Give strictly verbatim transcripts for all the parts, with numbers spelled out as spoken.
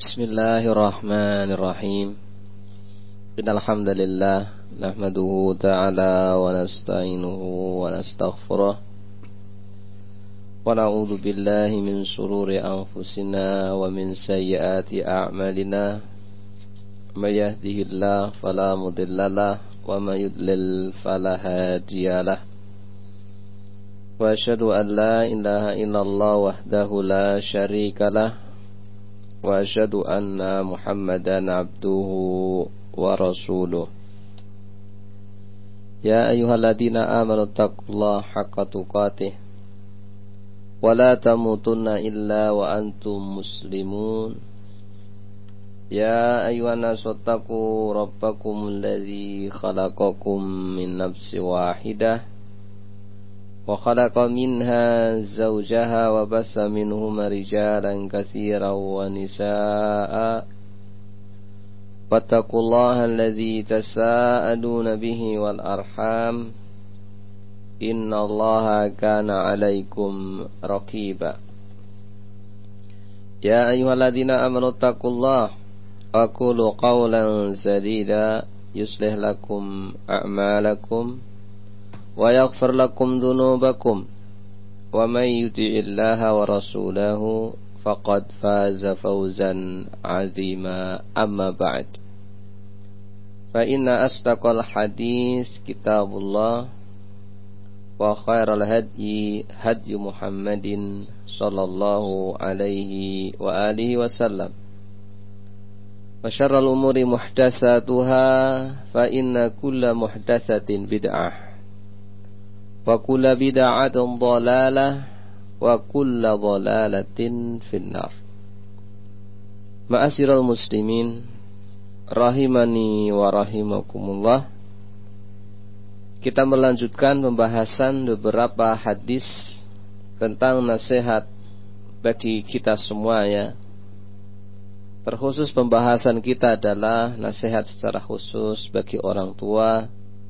Bismillahirrahmanirrahim. Innal hamdalillah nahmaduhu ta'ala wa nasta'inuhu wa nastaghfiruh wa na'udzu billahi min shururi anfusina wa min sayyiati a'malina. May yahdihillahu fala mudhillalah wa may yudlil fala hadiyalah. Wa asyhadu an la ilaha illallah wahdahu la syarikalah wa asyhadu anna Muhammadan abduhu wa rasuluh. Ya ayyuhalladzina amanu taqullaha haqqa tuqatih wa la tamutunna illa wa antum muslimun. Ya ayyuhan nasu taqu rabbakumul ladzi khalaqakum min nafsin wahidah wa khalaqa minha zawjaha wa bassa minhuma rijalan katsiran wa nisaa'a wattaqullaha alladzi tasaaluna bihi wal arham innallaha kana 'alaikum raqiba. Ya ayyuhalladzina amanu taqullaha wa qulu qawlan sadida yuslih lakum a'malakum wa yaghfir lakum dhunubakum wa may yuti'illaha wa rasulahu faqad faza fawzan 'azima. Amma ba'd, fa inna asdaqal hadis kitabullah wa khairal hadyi hadyu Muhammadin sallallahu alaihi wa alihi wasallam wa syarrul umuri muhdatsatuha fa inna kulla muhdatsatin bid'ah wa kulla bid'atin dhalalah wa kulla dhalalatin finnar. Ma'asyiral muslimin rahimani wa rahimakumullah. Kita melanjutkan pembahasan beberapa hadis tentang nasihat bagi kita semuanya. Terkhusus pembahasan kita adalah nasihat secara khusus bagi orang tua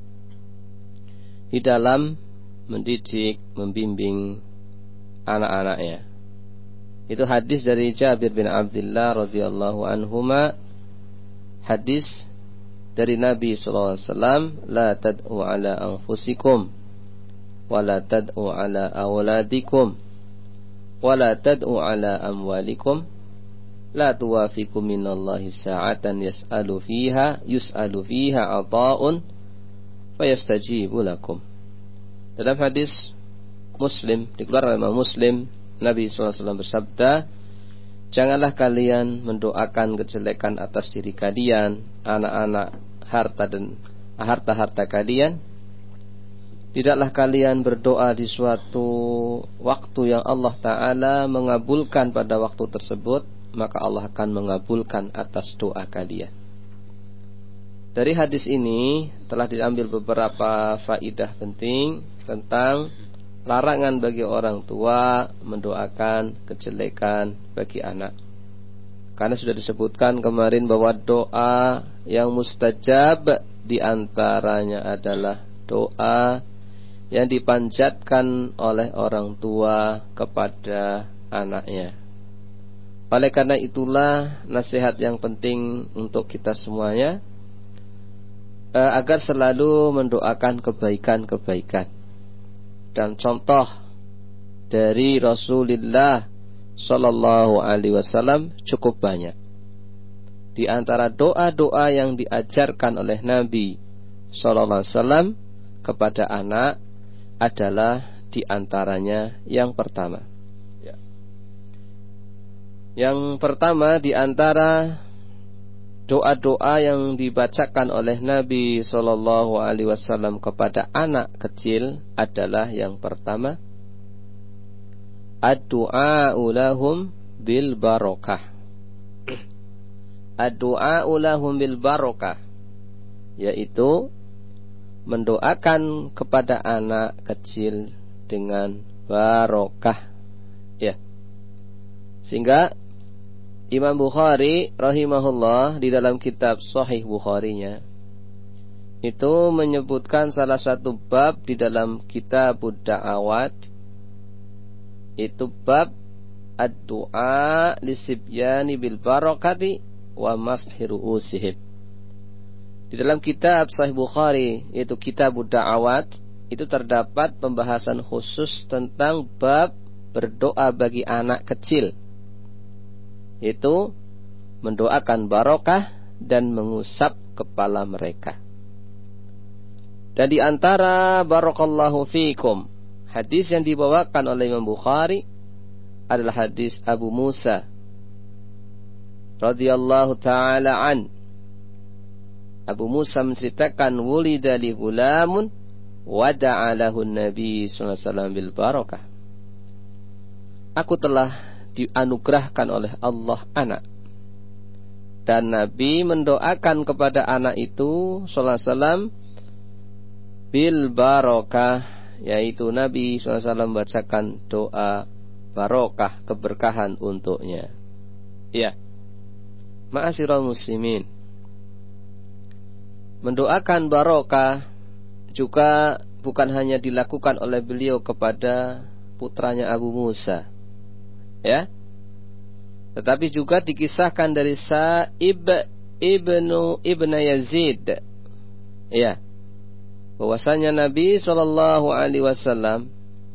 di dalam mendidik, membimbing anak-anaknya. Itu hadis dari Jabir bin Abdullah radhiyallahu anhuma. Hadis dari Nabi sallallahu alaihi wasallam, la tad'u ala anfusikum wa la tad'u ala awladikum wa la tad'u ala amwalikum la tuwafiqu minallahi sa'atan yas'alu fiha yus'alu fiha ata'un fayastajibu lakum. Dalam hadis Muslim, dikeluarkan oleh Imam Muslim, Nabi sallallahu alaihi wasallam bersabda, janganlah kalian mendoakan kejelekan atas diri kalian, anak-anak, harta dan harta-harta kalian. Tidaklah kalian berdoa di suatu waktu yang Allah Ta'ala mengabulkan pada waktu tersebut, maka Allah akan mengabulkan atas doa kalian. Dari hadis ini telah diambil beberapa faidah penting tentang larangan bagi orang tua mendoakan kejelekan bagi anak. Karena sudah disebutkan kemarin bahwa doa yang mustajab diantaranya adalah doa yang dipanjatkan oleh orang tua kepada anaknya. Oleh karena itulah nasihat yang penting untuk kita semuanya, agar selalu mendoakan kebaikan-kebaikan. Dan contoh dari Rasulullah sallallahu alaihi wasallam cukup banyak. Di antara doa-doa yang diajarkan oleh Nabi sallallahu alaihi wasallam kepada anak adalah di antaranya yang pertama. Ya. Yang pertama di antara doa-doa yang dibacakan oleh Nabi sallallahu alaihi wasallam kepada anak kecil adalah yang pertama, ad-du'a'u lahum bil barakah. Ad-du'a'u lahum bil barakah, yaitu mendoakan kepada anak kecil dengan barokah. Ya. Sehingga Imam Bukhari rahimahullah di dalam kitab Sahih Bukharinya itu menyebutkan salah satu bab di dalam kitab Da'awat, itu bab ad-du'a lisibyani bil barakati wa mashi ru'usihim. Di dalam kitab Sahih Bukhari, yaitu Kitab Da'awat, itu terdapat pembahasan khusus tentang bab berdoa bagi anak kecil, yaitu mendoakan barokah dan mengusap kepala mereka. Dan di antara barakallahu fikum, hadis yang dibawakan oleh Imam Bukhari adalah hadis Abu Musa radhiyallahu taala an. Abu Musa menceritakan, wulida li gulamun wa da'a lahu Nabi sallallahu alaihi wasallam bil barakah. Aku telah dianugerahkan oleh Allah anak, dan Nabi mendoakan kepada anak itu sallallahu alaihi wasallam bil barakah, yaitu Nabi sallallahu alaihi wasallam membacakan doa barokah, keberkahan untuknya. Ya, ma'asyiral muslimin, mendoakan barokah juga bukan hanya dilakukan oleh beliau kepada putranya Abu Musa, ya, tetapi juga dikisahkan dari Sa'ib ibnu ibnu Yazid, ya, bahwasanya Nabi Shallallahu Alaihi Wasallam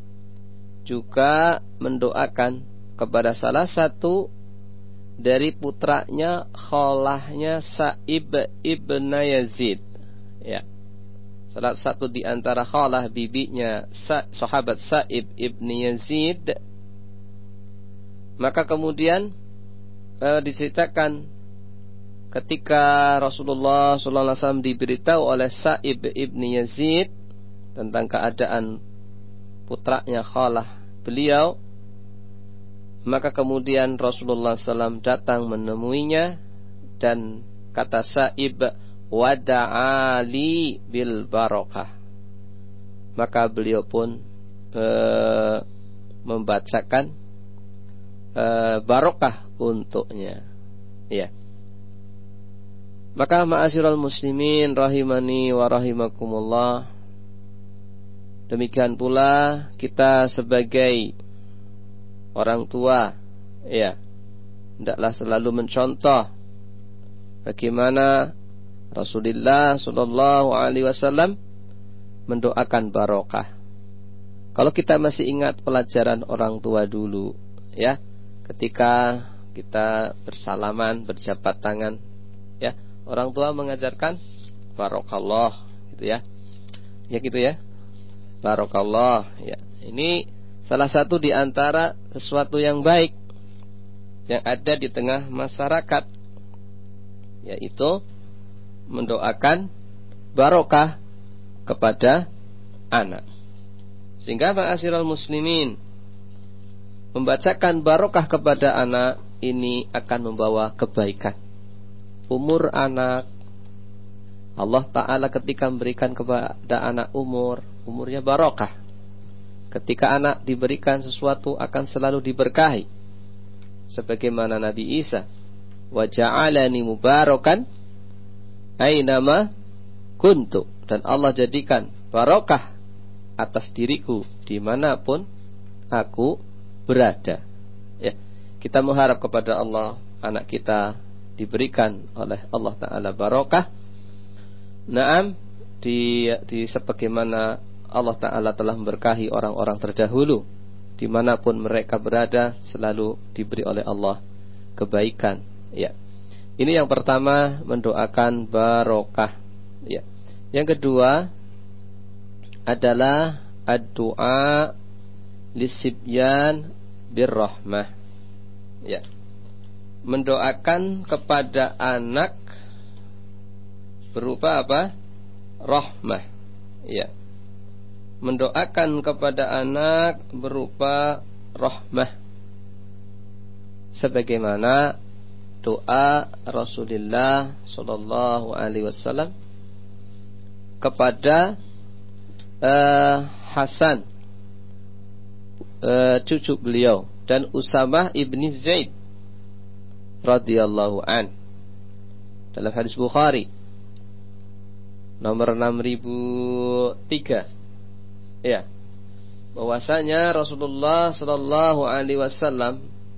juga mendoakan kepada salah satu dari putranya, kholahnya Sa'ib ibnu Yazid, ya, salah satu di antara kholah bibinya Sa, sahabat Sa'ib ibnu Yazid. Maka kemudian e, diceritakan ketika Rasulullah sallallahu alaihi wasallam diberitahu oleh Sa'ib ibnu Yazid tentang keadaan putranya kholah beliau, maka kemudian Rasulullah sallallahu alaihi wasallam datang menemuinya dan kata Sa'ib, wada'ali bil barakah. Maka beliau pun e, membacakan e, barokah untuknya, ya. Maka ma'asyiral muslimin rahimani wa rahimakumullah, demikian pula kita sebagai orang tua, ya, hendaklah selalu mencontoh bagaimana Rasulullah sallallahu alaihi wasallam mendoakan barokah. Kalau kita masih ingat pelajaran orang tua dulu, ya, ketika kita bersalaman, berjabat tangan, ya, orang tua mengajarkan barokallah, gitu ya. Ya gitu ya. Barokallah, ya. Ini salah satu di antara sesuatu yang baik yang ada di tengah masyarakat, yaitu mendoakan barokah kepada anak. Sehingga ma'asyiral muslimin, membacakan barokah kepada anak ini akan membawa kebaikan. Umur anak, Allah Ta'ala ketika memberikan kepada anak umur, umurnya barokah. Ketika anak diberikan sesuatu akan selalu diberkahi. Sebagaimana Nabi Isa, wa ja'alani mubarakan ainama kuntu, dan Allah jadikan barokah atas diriku dimanapun aku berada. Ya, kita mengharap kepada Allah anak kita diberikan oleh Allah Ta'ala barokah. Naam, di, di sebagaimana Allah Ta'ala telah memberkahi orang-orang terdahulu, dimanapun mereka berada selalu diberi oleh Allah kebaikan. Ya, ini yang pertama, mendoakan barokah. Ya, yang kedua adalah ad-du'a lisibyan birrahmah. Ya, mendoakan kepada anak berupa apa? Rahmah. Ya, mendoakan kepada anak berupa rahmah, sebagaimana doa Rasulullah sallallahu alaihi wasallam kepada uh, Hasan, uh, cucu beliau, dan Usamah ibni Zaid radhiyallahu an, dalam hadis Bukhari nomor enam ribu tiga. Ya, bahwasanya Rasulullah sallallahu alaihi wasallam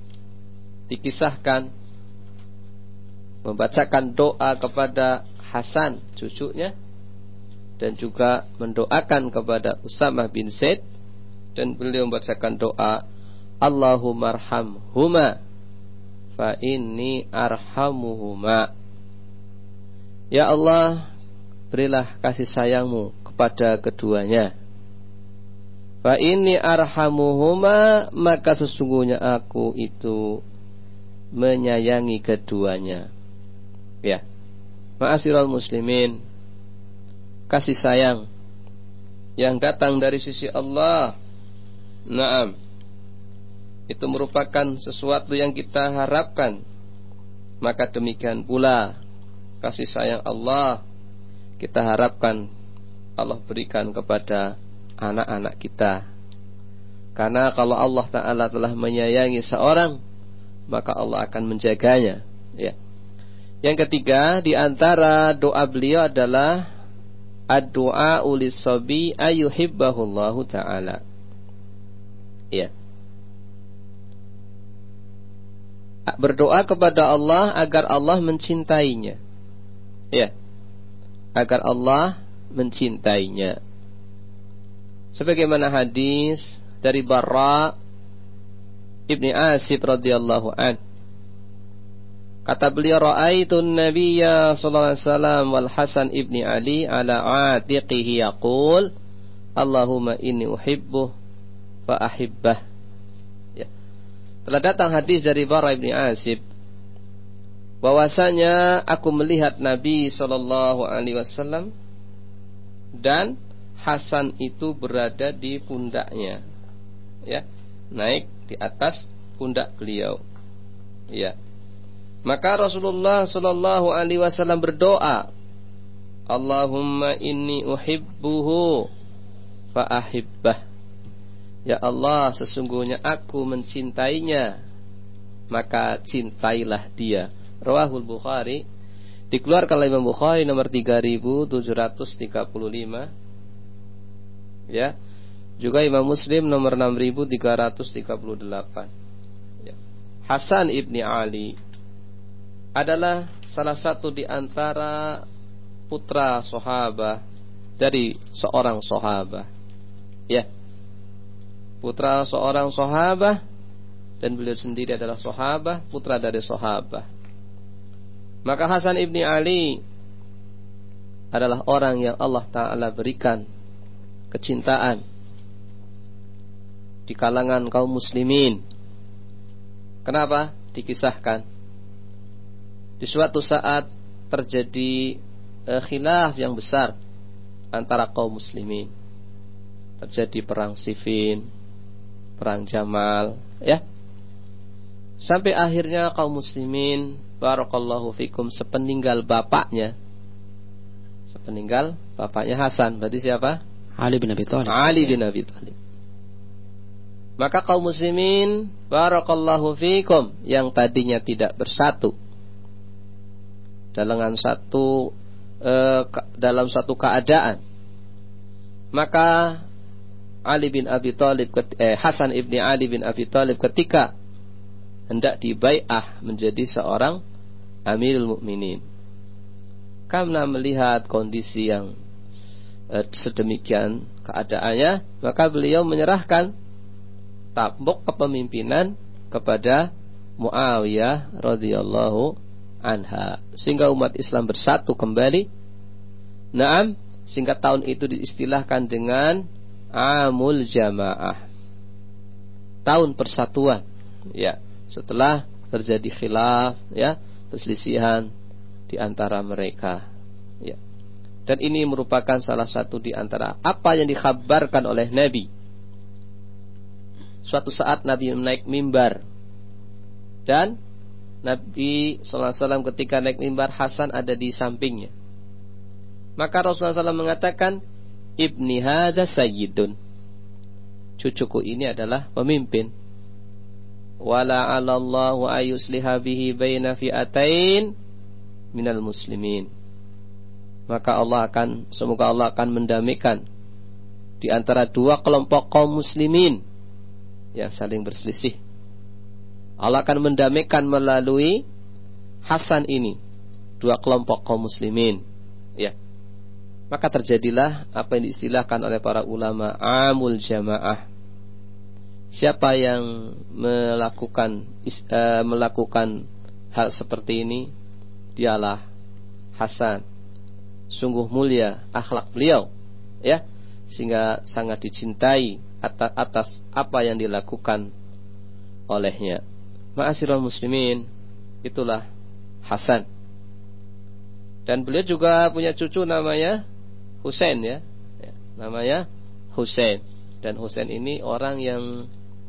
dikisahkan membacakan doa kepada Hasan cucunya, dan juga mendoakan kepada Usamah bin Zaid, dan beliau membacakan doa Allahumma arhamhuma fa inni arhamuhuma. Ya Allah, berilah kasih sayangmu kepada keduanya. Fa inni arhamuhuma, maka sesungguhnya aku itu menyayangi keduanya. Ya, ma'asyiral muslimin, kasih sayang yang datang dari sisi Allah, naam, itu merupakan sesuatu yang kita harapkan. Maka demikian pula kasih sayang Allah kita harapkan Allah berikan kepada anak-anak kita. Karena kalau Allah Ta'ala telah menyayangi seorang, maka Allah akan menjaganya. Ya. Yang ketiga, di antara doa beliau adalah ad-du'a ulis-sabi ayyuhibbahullahu ta'ala. Ya. Berdoa kepada Allah agar Allah mencintainya. Ya. Agar Allah mencintainya. Sebagaimana hadis dari Barra Ibni Asib radhiyallahu an. Kata beliau, ra'aitun nabiyya sallallahu alaihi wasallam wal Hasan ibni Ali ala atiqihi yaqul Allahumma inni uhibbuh fa ahibbah. Ya. Telah datang hadis dari Barra Ibni Asib bahwasanya aku melihat Nabi sallallahu alaihi wasallam dan Hasan itu berada di pundaknya. Ya, naik di atas pundak beliau. Ya. Maka Rasulullah sallallahu alaihi wasallam berdoa, Allahumma inni uhibbuhu fa ahibbah. Ya Allah, sesungguhnya aku mencintainya, maka cintailah dia. Rawahul Bukhari, dikeluarkan oleh Imam Bukhari nomor tiga ribu tujuh ratus tiga puluh lima. Ya. Juga Imam Muslim nomor enam ribu tiga ratus tiga puluh delapan. Ya. Hasan ibni Ali adalah salah satu di antara putra sahabat dari seorang sahabat. Ya. Putra seorang sahabat, dan beliau sendiri adalah sahabat, putra dari sahabat. Maka Hasan ibni Ali adalah orang yang Allah Ta'ala berikan kecintaan di kalangan kaum muslimin. Kenapa? Dikisahkan di suatu saat terjadi eh, khilaf yang besar antara kaum muslimin. Terjadi perang Siffin, perang Jamal, ya. Sampai akhirnya kaum muslimin, barakallahu fikum, sepeninggal bapaknya, sepeninggal bapaknya Hasan, berarti siapa? Ali bin Abi Thalib. Ali bin Abi Thalib. Maka kaum muslimin, barakallahu fikum, yang tadinya tidak bersatu dalam satu eh, dalam satu keadaan, maka Ali bin Abi Thalib eh, Hasan ibni Ali bin Abi Thalib ketika hendak dibai'ah menjadi seorang Amirul Mukminin, karena melihat kondisi yang eh, sedemikian keadaannya, maka beliau menyerahkan tampuk kepemimpinan kepada Muawiyah radhiyallahu anha, sehingga umat Islam bersatu kembali. Naam, sehingga tahun itu diistilahkan dengan Amul Jamaah, tahun persatuan. Ya, setelah terjadi khilaf, ya, perselisihan di antara mereka. Ya. Dan ini merupakan salah satu di antara apa yang dikhabarkan oleh Nabi. Suatu saat Nabi naik mimbar, dan Nabi sallallahu alaihi wasallam ketika naik mimbar, Hasan ada di sampingnya. Maka Rasulullah sallallahu alaihi wasallam mengatakan, Ibni hadza sayyidun, cucuku ini adalah pemimpin. Wala 'alallahu ayusliha bihi baina fi'atain minal muslimin. Maka Allah akan, semoga Allah akan mendamaikan di antara dua kelompok kaum muslimin yang saling berselisih. Allah akan mendamaikan melalui Hasan ini dua kelompok kaum muslimin, ya. Maka terjadilah apa yang diistilahkan oleh para ulama amul jamaah. Siapa yang melakukan uh, melakukan hal seperti ini, dialah Hasan. Sungguh mulia akhlak beliau, ya, sehingga sangat dicintai atas, atas apa yang dilakukan olehnya. Ma'asyiral muslimin, itulah Hasan. Dan beliau juga punya cucu namanya Husain, ya. ya namanya Husain. Dan Husain ini orang yang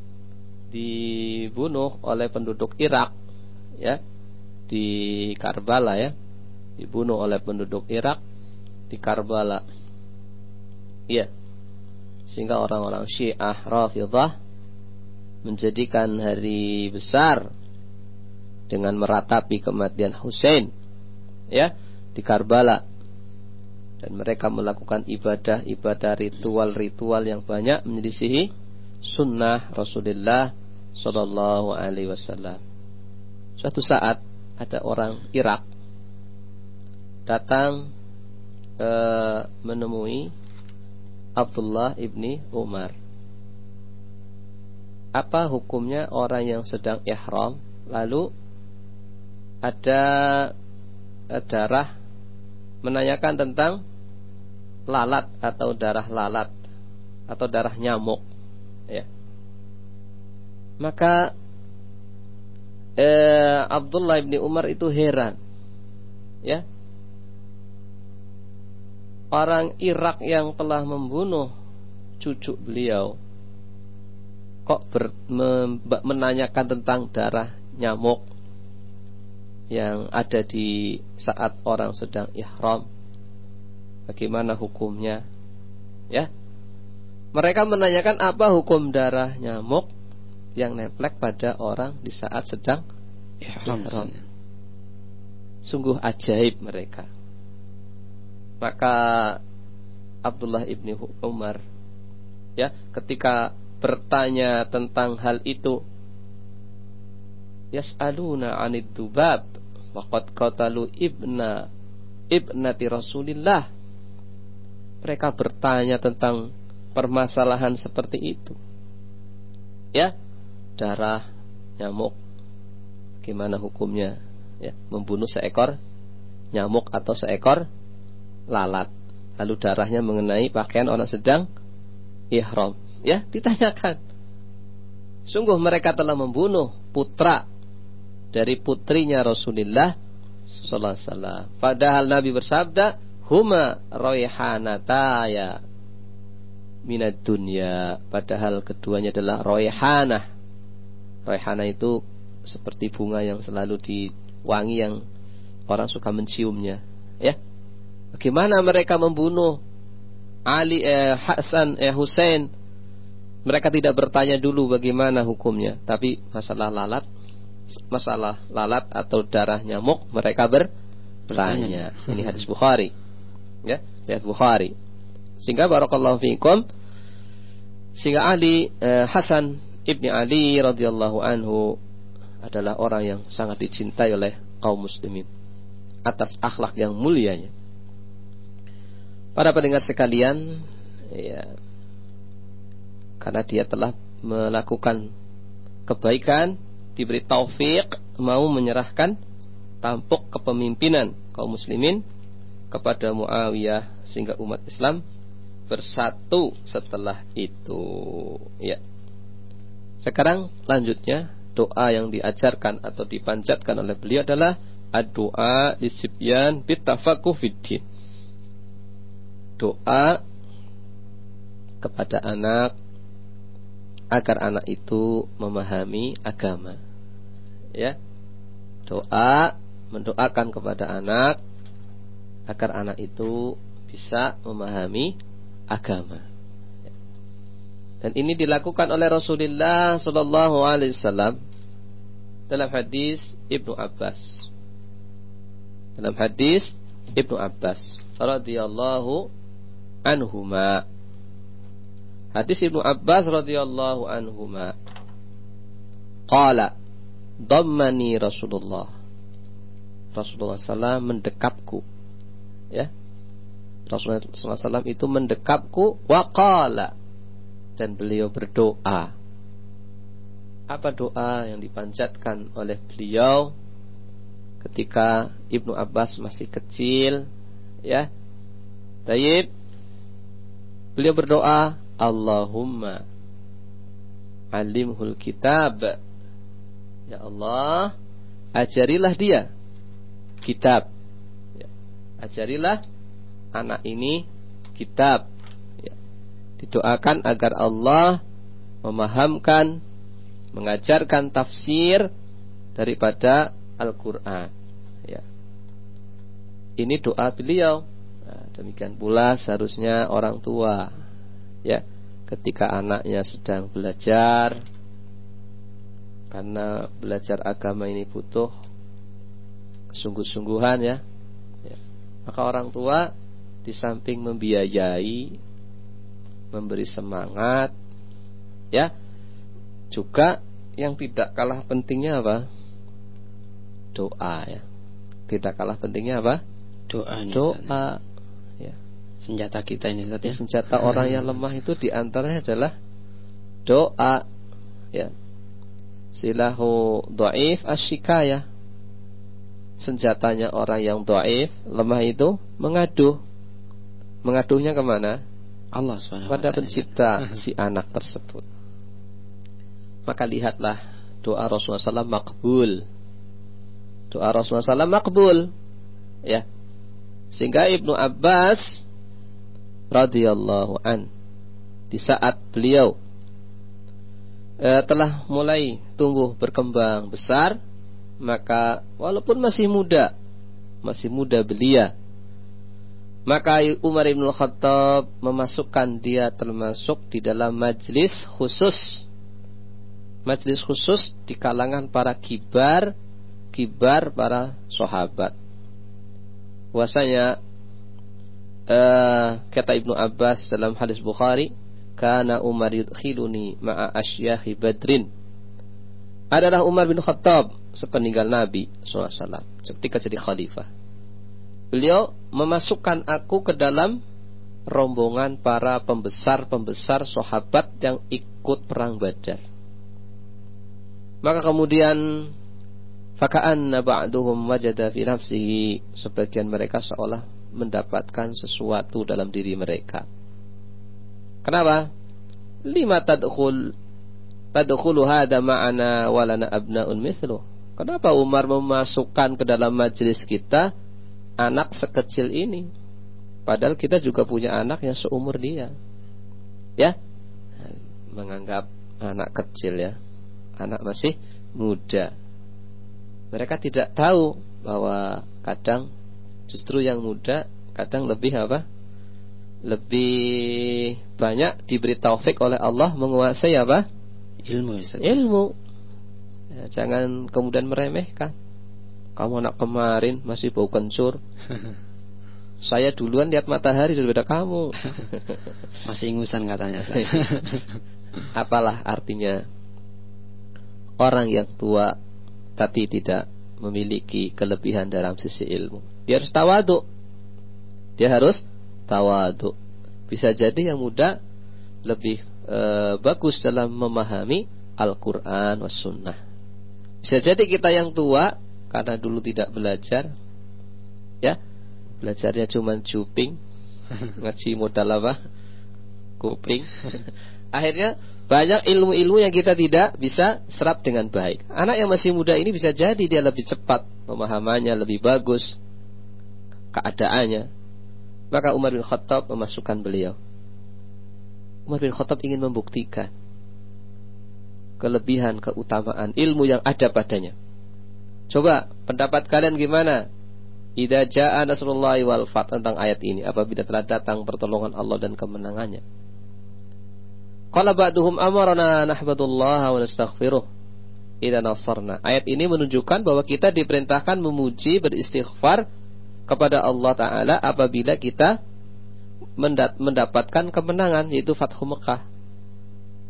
dibunuh oleh penduduk Irak, ya, di Karbala, ya. Dibunuh oleh penduduk Irak di Karbala. Iya. Sehingga orang-orang Syiah Rafidhah menjadikan hari besar dengan meratapi kematian Husain, ya, di Karbala. Dan mereka melakukan ibadah-ibadah, ritual-ritual yang banyak menyelisihi sunnah Rasulullah sallallahu alaihi wasallam. Suatu saat ada orang Irak datang e, menemui Abdullah ibni Umar. Apa hukumnya orang yang sedang ihram lalu ada e, darah, menanyakan tentang lalat atau darah lalat atau darah nyamuk, ya. Maka eh, Abdullah bin Umar itu heran, ya. Orang Irak yang telah membunuh cucu beliau kok ber, me, menanyakan tentang darah nyamuk yang ada di saat orang sedang ihram. Bagaimana hukumnya? Ya. Mereka menanyakan apa hukum darah nyamuk yang nemplek pada orang di saat sedang ihram. Sungguh ajaib mereka. Maka Abdullah ibni Umar, ya, ketika bertanya tentang hal itu, yas'aluna 'anid dubab waqad qatalu ibna ibnati Rasulillah. Mereka bertanya tentang permasalahan seperti itu, ya, darah nyamuk, gimana hukumnya, ya, membunuh seekor nyamuk atau seekor lalat, lalu darahnya mengenai pakaian orang sedang ihram, ya, ditanyakan. Sungguh mereka telah membunuh putra dari putrinya Rasulullah sallallahu alaihi wasallam. Padahal Nabi bersabda, huma raihanataya minad dunya. Padahal keduanya adalah raihanah. Raihanah itu seperti bunga yang selalu diwangi, yang orang suka menciumnya, ya. Bagaimana mereka membunuh Ali eh, Hasan eh Husain? Mereka tidak bertanya dulu bagaimana hukumnya, tapi masalah lalat, masalah lalat atau darah nyamuk mereka bertanya. Ini hadis Bukhari, ya, hadis Bukhari. Sehingga barakallahu fiikum, sehingga Ali eh, Hasan ibni Ali radhiyallahu anhu adalah orang yang sangat dicintai oleh kaum muslimin atas akhlak yang mulianya. Para pendengar sekalian, ya, karena dia telah melakukan kebaikan, diberi taufik, mau menyerahkan tampuk kepemimpinan kaum muslimin kepada Muawiyah, sehingga umat Islam bersatu setelah itu, ya. Sekarang lanjutnya, doa yang diajarkan atau dipanjatkan oleh beliau adalah ad-doa lisibyan bitafaqquh fiddin. Doa kepada anak agar anak itu memahami agama, ya. Doa mendoakan kepada anak agar anak itu bisa memahami agama. Dan ini dilakukan oleh Rasulullah sallallahu alaihi wasallam dalam hadis Ibnu Abbas. Dalam hadis Ibnu Abbas radhiyallahu anhuma. Hadis Ibnu Abbas radhiyallahu anhuma. Qala, Dhammani Rasulullah. Rasulullah sallallahu alaihi wasallam mendekapku. Ya. Rasulullah sallallahu alaihi wasallam itu mendekapku wa qala, dan beliau berdoa. Apa doa yang dipanjatkan oleh beliau ketika Ibnu Abbas masih kecil? Ya. Tayyib. Beliau berdoa, Allahumma alimhul kitab. Ya Allah, ajarilah dia kitab. Ya. Ajarilah anak ini kitab. Ya. Didoakan agar Allah memahamkan, mengajarkan tafsir daripada Al-Quran. Ya. Ini doa beliau. Nah, demikian pula seharusnya orang tua, ya, ketika anaknya sedang belajar, karena belajar agama ini butuh kesungguh-sungguhan, ya. Ya. Maka orang tua di samping membiayai, memberi semangat, ya, juga yang tidak kalah pentingnya apa? Doa, ya. Tidak kalah pentingnya apa? Doa. Doa. Ya. Senjata kita ini, Ustaz, ya. Senjata orang yang lemah itu diantaranya adalah doa. Ya. Silahu dhaif asyikayah. Senjatanya orang yang dhaif, lemah itu mengadu. Mengaduhnya kemana? Allah subhanahu wa pada ta'ala. pencipta si anak tersebut. Maka lihatlah doa Rasulullah sallallahu alaihi wasallam makbul. Doa Rasulullah sallallahu alaihi wasallam makbul, ya. Sehingga Ibnu Abbas radhiyallahu an, di saat beliau eh, telah mulai tumbuh berkembang besar, maka walaupun masih muda, masih muda belia, maka Umar bin Khattab memasukkan dia termasuk di dalam majlis khusus. Majlis khusus di kalangan para kibar, kibar para sahabat. Bahwasanya uh, kata Ibnu Abbas dalam hadis Bukhari, kana Umar yudkhiluni ma'a asyyahi Badrin. Adalah Umar bin Khattab sepeninggal Nabi sallallahu alaihi wasallam ketika jadi khalifah. Beliau memasukkan aku ke dalam rombongan para pembesar-pembesar sahabat yang ikut perang Badar. Maka kemudian faka'anna ba'duhum wajada fi nafsihi, sebagian mereka seolah mendapatkan sesuatu dalam diri mereka. Kenapa? Lima tadkhul tadkhulu hadza ma'ana wa lana abna'un mithlu. Kenapa Umar memasukkan ke dalam majelis kita anak sekecil ini, padahal kita juga punya anak yang seumur dia? Ya, menganggap anak kecil, ya, anak masih muda. Mereka tidak tahu bahwa kadang justru yang muda kadang lebih apa? Lebih banyak diberi taufik oleh Allah menguasai apa? Ilmu. Ilmu. Ya, jangan kemudian meremehkan. Kamu anak kemarin masih bau kencur. Saya duluan lihat matahari daripada kamu. Masih ingusan katanya. Apalah artinya orang yang tua tapi tidak memiliki kelebihan dalam sisi ilmu? Dia harus tawadhu. Dia harus tawadhu. Bisa jadi yang muda lebih e, bagus dalam memahami Al-Quran was sunnah. Bisa jadi kita yang tua karena dulu tidak belajar, ya, belajarnya cuma cuping, ngaji modal apa? Kuping. Akhirnya banyak ilmu-ilmu yang kita tidak bisa serap dengan baik. Anak yang masih muda ini bisa jadi dia lebih cepat pemahamannya, lebih bagus keadaannya. Maka Umar bin Khattab memasukkan beliau. Umar bin Khattab ingin membuktikan kelebihan, keutamaan ilmu yang ada padanya. Coba pendapat kalian gimana? Idza jaa nasrullahi wal fath, tentang ayat ini, apabila telah datang pertolongan Allah dan kemenangannya. Qala ba'duhum amarna nahmadullaha wa nastaghfiruh idza nasarna. Ayat ini menunjukkan bahwa kita diperintahkan memuji, beristighfar kepada Allah Ta'ala apabila kita mendapatkan kemenangan, yaitu Fathu Mekah. Ya,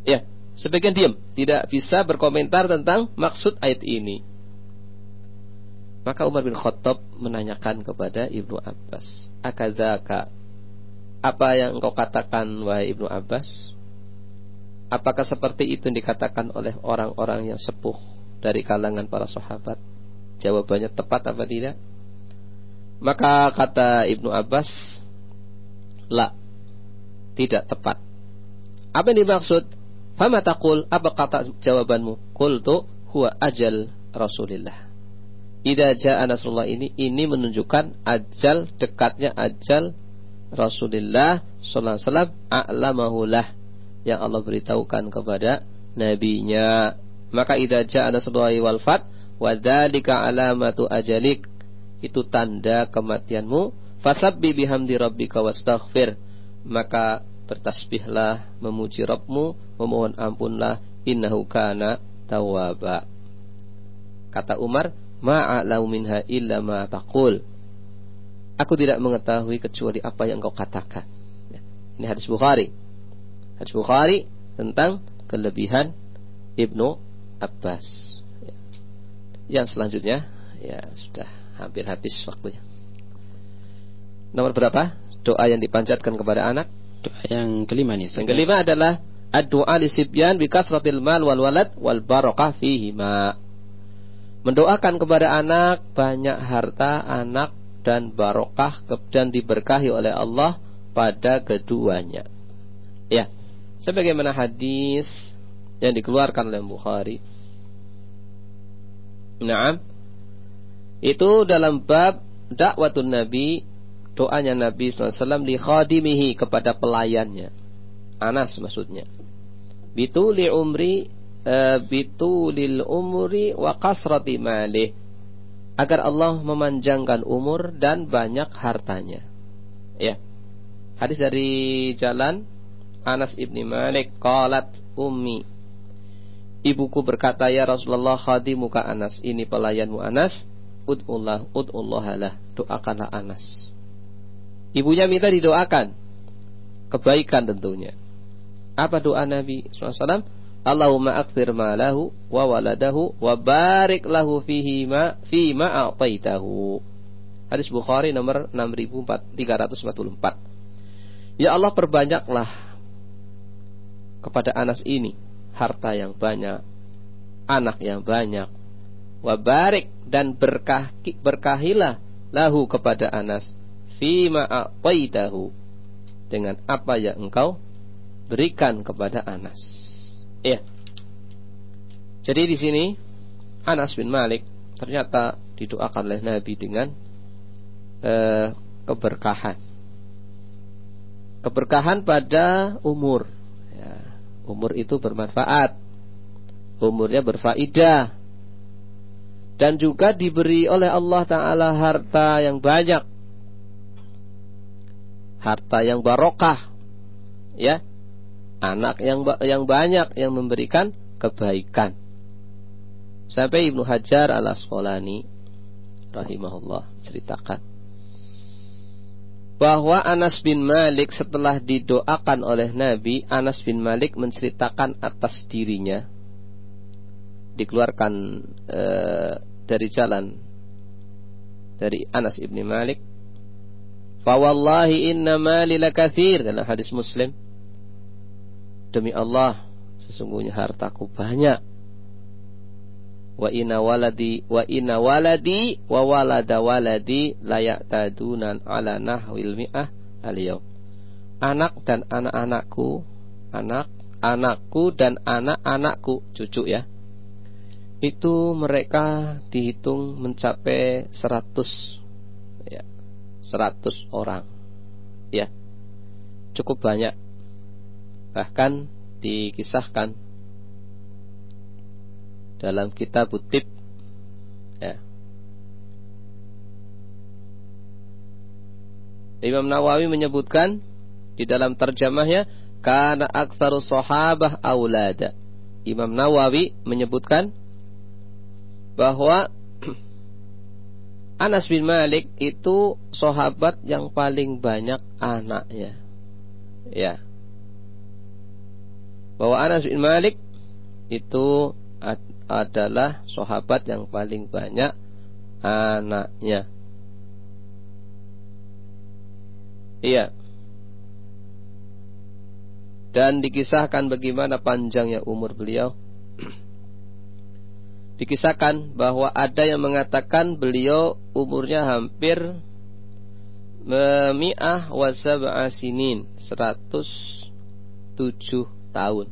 Sebagian diam, tidak bisa berkomentar tentang maksud ayat ini. Maka Umar bin Khattab menanyakan kepada Ibnu Abbas, akadzaka, apa yang engkau katakan wahai Ibnu Abbas? Apakah seperti itu yang dikatakan oleh orang-orang yang sepuh dari kalangan para sahabat? Jawabannya tepat apa tidak? Maka kata Ibnu Abbas, la, tidak tepat. Apa yang dimaksud? Fama taqul, apa kata jawabanmu? Qultu huwa ajal Rasulillah. Idza jaa nasrullah, ini ini menunjukkan ajal, dekatnya ajal Rasulullah sallallahu alaihi wasallam, a'lamahu lah, yang Allah beritahukan kepada nabinya. Maka idza jaa nasrullah wal fath wa dzalika alamatu ajalik, itu tanda kematianmu. Fasabbi bihamdi rabbika wastaghfir, maka bertasbihlah, memuji Rabbmu, memohon ampunlah, innahu kana tawwaba. Kata Umar, ma'alau minha illa ma taqul, aku tidak mengetahui kecuali apa yang engkau katakan. Ini hadis Bukhari. Hadis Bukhari tentang kelebihan Ibnu Abbas. Yang selanjutnya, ya sudah hampir habis waktunya. Nomor berapa? Doa yang dipanjatkan kepada anak. Doa yang kelima nih. Yang kelima adalah ad-du'a lisibyan bi kasratil mal wal walad wal barakah fihima. Mendoakan kepada anak banyak harta anak dan barokah dan diberkahi oleh Allah pada keduanya. Ya, sebagaimana hadis yang dikeluarkan oleh Bukhari. Naam. Itu dalam bab dakwatun Nabi, doanya Nabi sallallahu alaihi wasallam li khadimihi, kepada pelayannya. Anas maksudnya. Bituli umri, uh, bitulil umri wa kasrati malih, agar Allah memanjangkan umur dan banyak hartanya. Ya. Hadis dari jalan Anas ibni Malik, qalat ummi, ibuku berkata, ya Rasulullah, khadimuka Anas, ini pelayanmu Anas, ud'ullah ud'ullah lah, doakanlah Anas. Ibunya minta didoakan kebaikan tentunya. Apa doa Nabi sallallahu alaihi wasallam? Allahumma aktsir malahu wa waladahu wa barik lahu fihi ma fi ma a'taitahu. Hadis Bukhari nomor enam ribu tiga ratus empat puluh empat. Ya Allah, perbanyaklah kepada Anas ini harta yang banyak, anak yang banyak. Wa barik, dan berkah, berkahilah lahu kepada Anas fima a'taitahu, dengan apa yang engkau berikan kepada Anas. Ya. Jadi di sini Anas bin Malik ternyata didoakan oleh Nabi dengan eh, keberkahan. Keberkahan pada umur. Ya, umur itu bermanfaat. Umurnya berfaedah. Dan juga diberi oleh Allah Ta'ala harta yang banyak, harta yang barokah, ya, anak yang yang banyak yang memberikan kebaikan. Sampai Ibnu Hajar Al-Asqalani rahimahullah ceritakan bahwa Anas bin Malik setelah didoakan oleh Nabi, Anas bin Malik menceritakan atas dirinya, dikeluarkan eh, dari jalan dari Anas bin Malik, fa wallahi inna mali lakatsir, dalam hadis Muslim, demi Allah sesungguhnya hartaku banyak, wa inna waladi wa inna waladi wa walada waladi la ya'taduna ala nahwil mi'ah al-yawm. Anak dan anak-anakku, anak anakku dan anak-anakku, cucu ya, itu mereka dihitung mencapai seratus, ya, seratus orang, ya, cukup banyak. Bahkan dikisahkan dalam kitab Tib, ya, Imam Nawawi menyebutkan di dalam terjemahnya, kana aktsaru sahabah aulada. Imam Nawawi menyebutkan bahwa Anas bin Malik itu sahabat yang paling banyak anaknya, ya. bahwa Anas bin Malik itu adalah sahabat yang paling banyak anaknya. Iya. Dan dikisahkan bagaimana panjangnya umur beliau. Dikisahkan bahwa ada yang mengatakan beliau umurnya hampir mi'ah wa sab'a sinin, seratus tujuh tahun.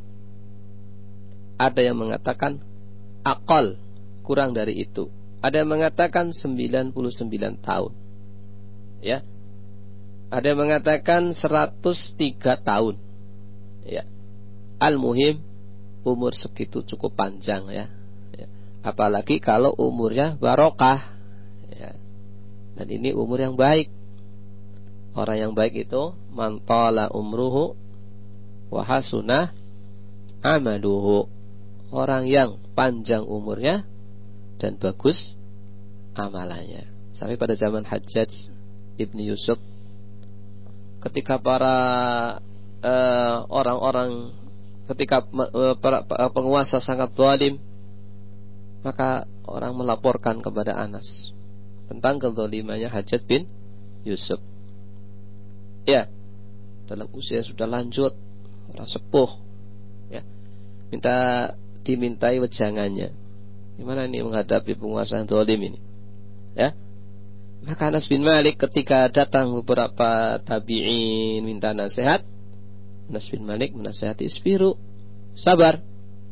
Ada yang mengatakan aqal, kurang dari itu. Ada yang mengatakan sembilan puluh sembilan tahun. Ya. Ada yang mengatakan seratus tiga tahun. Ya. Al-muhim umur segitu cukup panjang ya. Ya. Apalagi kalau umurnya barokah. Ya. Dan ini umur yang baik. Orang yang baik itu man tala umruhu wa hasunah amaluhu. Orang yang panjang umurnya dan bagus amalannya. Sampai pada zaman Hajjaj Ibni Yusuf, ketika para uh, orang-orang ketika uh, para, para penguasa sangat zalim, maka orang melaporkan kepada Anas tentang kezalimannya Hajjaj bin Yusuf. Ya, dalam usia sudah lanjut, orang sepuh, ya, minta dimintai wejangannya. Gimana ini menghadapi penguasa yang zalim ini? Ya. Maka Anas bin Malik ketika datang beberapa tabi'in minta nasihat, Anas bin Malik menasihati, isbiru, sabar.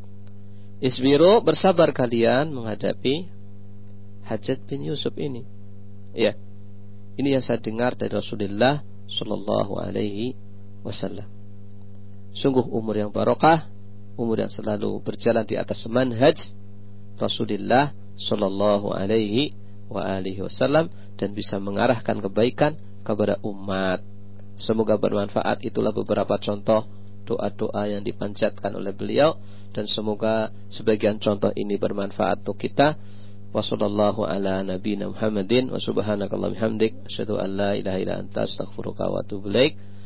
Isbiru, bersabar kalian menghadapi Hajjaj bin Yusuf ini. Ya. Ini yang saya dengar dari Rasulullah sallallahu alaihi wasallam. Sungguh umur yang barokah, umur yang selalu berjalan di atas manhaj Rasulullah sallallahu alaihi wa alihi wasallam dan bisa mengarahkan kebaikan kepada umat. Semoga bermanfaat. Itulah beberapa contoh doa-doa yang dipanjatkan oleh beliau, dan semoga sebagian contoh ini bermanfaat untuk kita. Wa sallallahu ala nabiyina Muhammadin wa subhanakallahumma hamdik asyhadu an la ilaha illa anta astaghfiruka wa atubu ilaik.